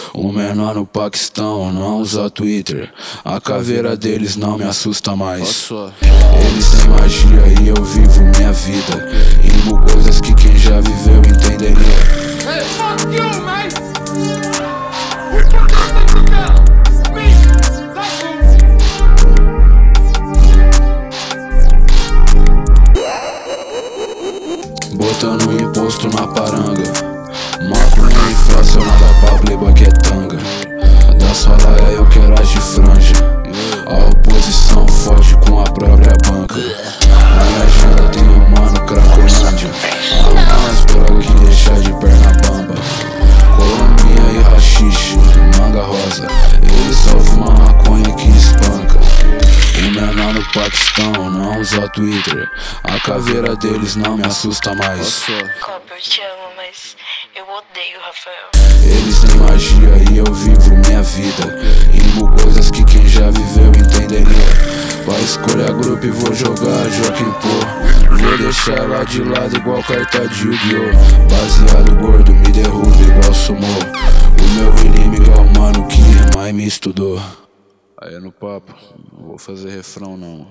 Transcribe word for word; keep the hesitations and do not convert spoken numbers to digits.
O menor no Paquistão não usa Twitter. A caveira deles não me assusta mais. Eles têm magia e eu vivo minha vida. Rimo coisas que quem já viveu entenderia. Hey, fuck you, mate! Botando imposto na paranga, maconha inflacionada pra playboy que é tanga. Da sua laia eu quero as de franja. A oposição fode com a própria banca. Na agenda tem um mano Cracolândia. Algumas drogas que deixa de perna bamba. Colômbia e rachixe, manga rosa. Eles só fumam maconha que espanca. O menor no Paquistão não usa Twitter. A caveira deles não me assusta mais. Copa, eu te amo, mas eu odeio Rafael. Eles têm magia e eu vivo minha vida. Rimo coisas que quem já viveu entenderia. Pra escolher grupo e vou jogar Joaquim Pô. Vou deixar ela de lado igual carta de Yu-Gi-Oh! Baseado gordo me derruba igual sumô. O meu inimigo é o mano que mais me estudou. Aí é no papo, não vou fazer refrão não.